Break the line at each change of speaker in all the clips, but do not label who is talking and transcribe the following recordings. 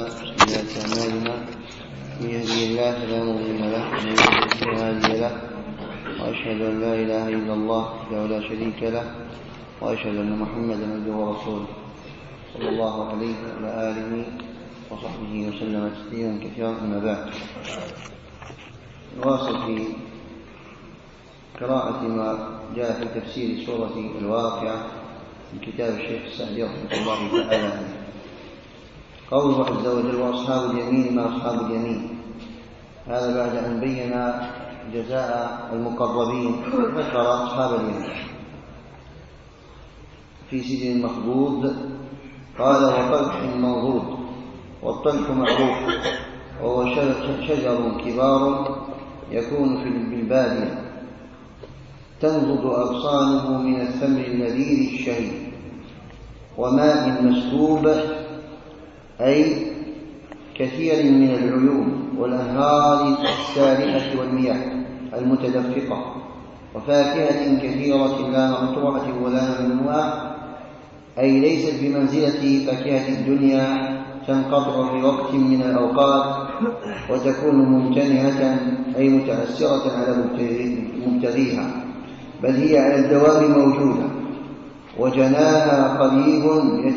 وسيئات أعمالنا من يهده الله فلا مضل له ومن يضلل فلا هادي له وأشهد أن لا إله إلا الله وحده لا شريك له وأشهد أن محمدا عبده ورسوله صلى الله عليه وعلى آله وصحبه وسلم تسليما كثيرا. أما بعد، نواصل في قراءة ما جاء في تفسير سورة الواقعة من كتاب الشيخ السعدي رحمه الله تعالى. قوله عز وجل: وأصحاب اليمين ما أصحاب اليمين. هذا بعد أن بين جزاء المقربين ذكر أصحاب اليمين في سجن مخضود. قال: وطلح منضود. والطلح معروف، وهو شجر كبار يكون بالبادية تنضد أغصانه من الثمر اللذيذ الشهي وماء مسكوب، أي كثير من العيون، والأنهار السارحة والمياه المتدفقة، وفاكهة كثيرة لا مقطوعة ولا ممنوعة، أي ليست بمنزلة فاكهة الدنيا تنقطع في وقت من الأوقات وتكون ممتنعة أي متأثرة على مبتغيها، بل هي على الدوام موجودة، وجناها قريب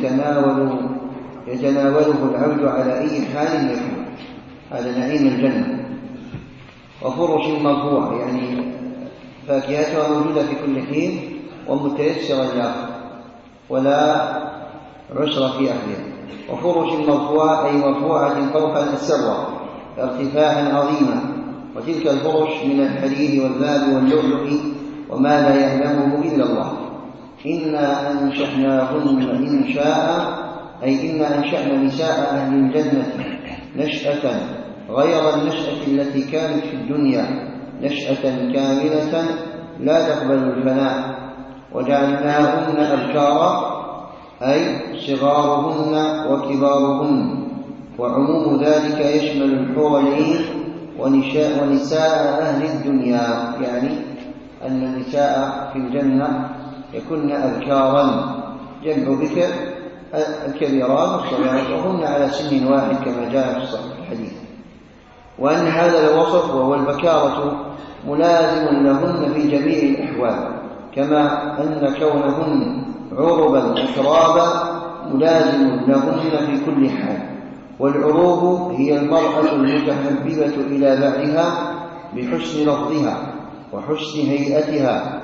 يتناوله العبد على أي حال يكون. هذا نعيم الجنة. وفرش مرفوعة، يعني فاكهتها موجودة في كل حين ومتيسرة لها ولا عسر في أهلها. وفرش مرفوعة أي مرفوعة فوق السرة ارتفاعا عظيما، وتلك الفرش من الحرير والذهب واللؤلؤ وما لا يعلمه إلا الله. إنا أنشأناهن إن شاء، أي إنا أنشأنا نساء أهل الجنة نشأة غير النشأة التي كانت في الدنيا، نشأة كاملة لا تقبل الفناء. وجعلناهن أبكارا، أي صغارهن وكبارهن، وعموم ذلك يشمل الحور العين ونساء أهل الدنيا، يعني أن النساء في الجنة يكن أبكارا، جمع بكر الكبيرات والصغيرات، وهن على سن واحد كما جاء في الحديث. وأن هذا الوصف وهو البكارة ملازم لهن في جميع الأحوال، كما أن كونهن عربا أترابا ملازم لهن في كل حال. والعروب هي المرأة المتحببة إلى بعدها بحسن لفظها وحسن هيئتها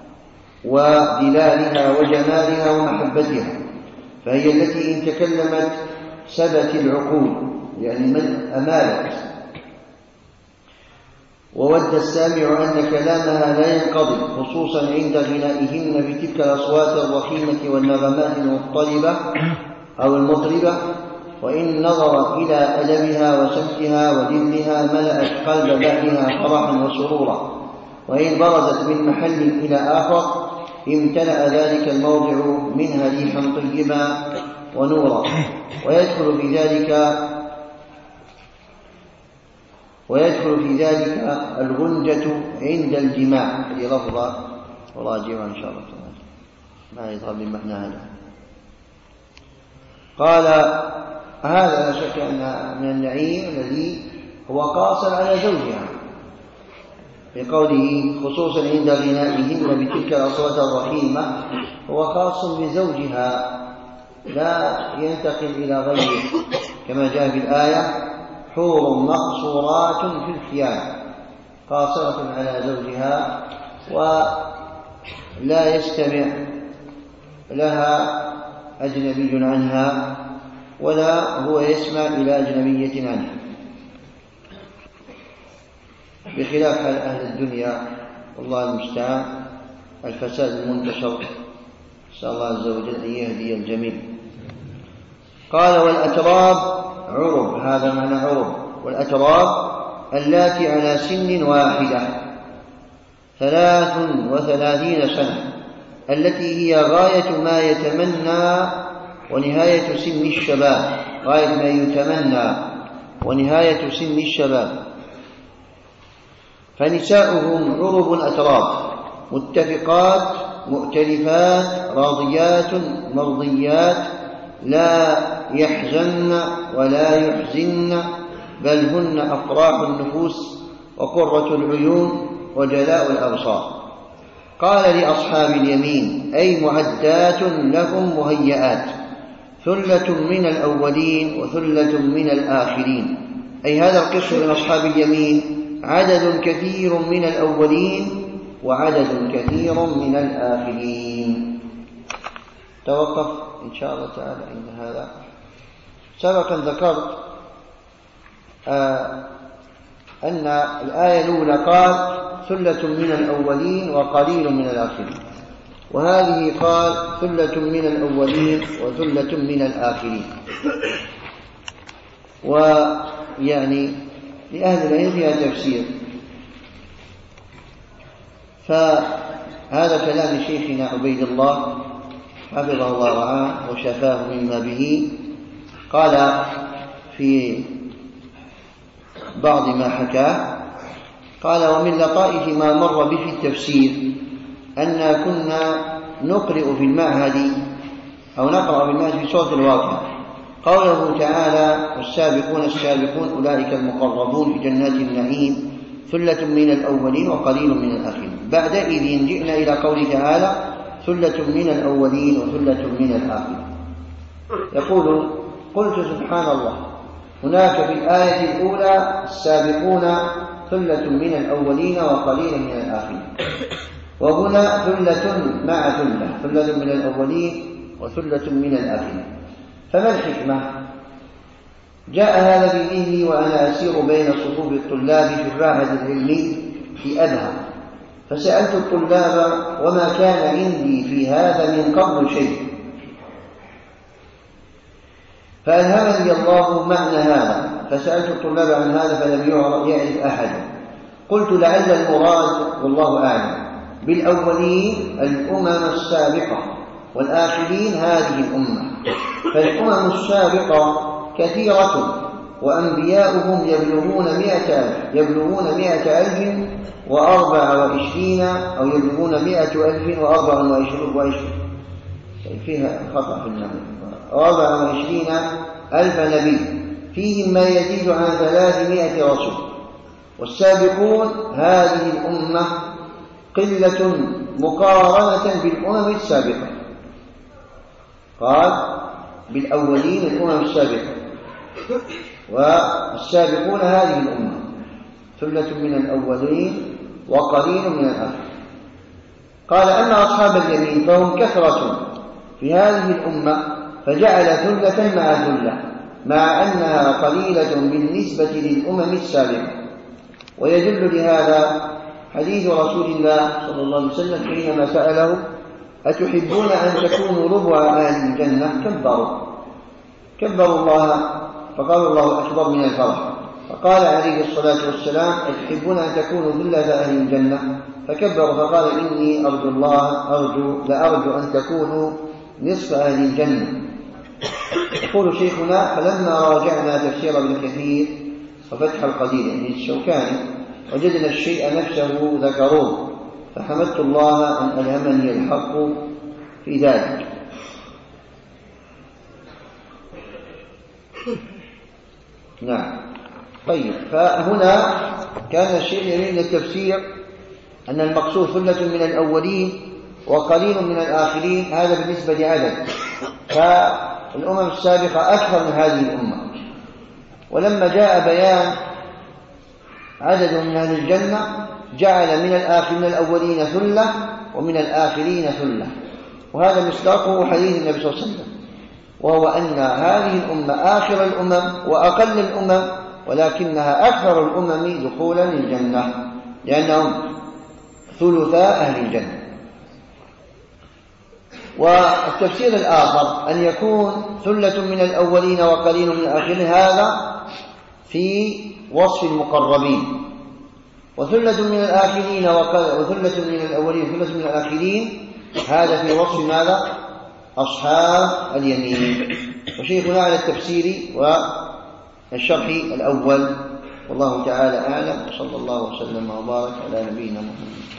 ودلالها وجمالها ومحبتها، فهي التي إن تكلمت سبت العقول، يعني من أمالت، وود السامع أن كلامها لا ينقضي، خصوصا عند غنائهن بتلك الأصوات الرخيمة والنغمات المضطربة أو المطربة. وإن نظر إلى أدبها وسمتها ودلها ملأت قلب بعدها فرحا وسرورا، وإن برزت من محل إلى آخر امتلأ ذلك الموضع منها ريحا طيبا ونورا. ويدخل في ذلك الغنجة عند الجماع. هذه لفظة وراجعها إن شاء الله تعالى، ما يظهر بمعنى هذا. قال: هذا لا شك أن من النعيم الذي هو قاصر على زوجها، بقوله خصوصا عند غنائهن بتلك الأصوات الرحيمة، هو خاص بزوجها لا ينتقل إلى غيره، كما جاء في الآية: حور مقصورات في الخيام، قاصرة على زوجها ولا يستمع لها أجنبي عنها ولا هو يسمع إلى أجنبية عنه، بخلاف أهل الدنيا والله المستعان الفساد المنتشر، نسأل الله عز وجل أن يهدي الجميع. قال: والأتراب عرب، هذا معنى عرب. والأتراب اللاتي على سن واحدة 33 سنة، التي هي غاية ما يتمنى ونهاية سن الشباب، غاية ما يتمنى ونهاية سن الشباب. فنساؤهم عرب أتراب متفقات مؤتلفات راضيات مرضيات لا يحزن ولا يحزن بل هن أفراح النفوس وقرة العيون وجلاء الأبصار. قال لأصحاب اليمين أي معدات لهم مهيئات، ثلة من الأولين وثلة من الآخرين، أي هذا القسم من أصحاب اليمين عدد كثير من الأولين وعدد كثير من الآخرين. توقف إن شاء الله تعالى عند هذا. سبقا ذكرت أن الآية الأولى قال ثلة من الأولين وقليل من الآخرين، وهذه قال ثلة من الأولين وثلة من الآخرين. ويعني لأهل العلم فيها تفسير، فهذا كلام شيخنا عبيد الله حفظه الله ورعاه وشفاه مما به. قال في بعض ما حكاه، قال ومن لطائف ما مر به في التفسير أن كنا نقرأ في المعهد أو نقرأ في المعهد في سورة الواقعة قوله تعالى والسابقون السابقون أولئك المقربون في جنات النعيم ثلة من الأولين وقليل من الآخرين. بعدئذ جئنا إلى قوله تعالى ثلة من الأولين وثلة من الآخرين. يقول قلت سبحان الله، هناك في الآية الأولى السابقون ثلة من الأولين وقليل من الآخرين، وهنا ثلة مع ثلة، ثلة من الأولين وثلة من الآخرين. فما الحكمة؟ جاء هذا بذهني وأنا أسير بين صفوف الطلاب في المعهد العلمي في أبها، فسألت الطلاب وما كان عندي في هذا من قبل شيء، فألهمني الله معنى هذا، فسألت الطلاب عن هذا فلم يعرف أحد. قلت لعل المراد والله أعلم بالأولين الأمم السابقة والآخرين هذه الأمة، فالأمم السابقة كثيرة وأنبياؤهم يبلغون 124 أو يبلغون 124 فيها خطأ في النبي 24,000 نبي، فيهم ما يزيد عن 300 رسول. والسابقون هذه الأمة قلة مقارنة بالأمم السابقة. قال بالأولين الأمم السابقة، والسابقون هذه الأمة ثلة من الأولين وقليل من الآخرين. قال أما أصحاب اليمين فهم كثرة في هذه الأمة، فجعل ثلة مع ثلة مع أنها قليلة بالنسبة للأمم السابقة. ويدل لهذا حديث رسول الله صلى الله عليه وسلم حينما سأله أتحبون أن تكونوا ربع أهل الجنة؟ كبروا الله فقال الله أكبر من الفرح، فقال عليه الصلاة والسلام أتحبون أن تكونوا ثلث أهل الجنة؟ فكبروا فقال إني لأرجو أن تكونوا نصف أهل الجنة. يقول شيخنا فلما راجعنا تفسير ابن كثير وفتح القدير يعني الشوكاني وجدنا الشيء نفسه ذكروه، فحمدت الله أن ألهمني الحق في ذلك. نعم. طيب، فهنا كان الشيء يميل للتفسير أن المقصود ثلة من الأولين وقليل من الآخرين، هذا بالنسبة لعدد، فالأمم السابقة أكثر من هذه الأمة. ولما جاء بيان عدد من أهل الجنة جعل من الأولين ثلة ومن الآخرين ثلة، وهذا مصداقه حديث النبي صلى الله عليه وسلم، وهو أن هذه الأمة آخر الأمم وأقل الأمم، ولكنها أكثر الأمم دخولا للجنة لأنهم ثلثا أهل الجنة. والتفسير الآخر أن يكون ثلة من الأولين وقليل من الآخرين، هذا في وصف المقربين، وثلة من الآخرين وثلة من الأولين وثلة من الآخرين هذا في وصف ماذا؟ أصحاب اليمين. وشيخنا على التفسير والشرح الأول، والله تعالى أعلم، وصلى الله وسلم وبارك على نبينا محمد.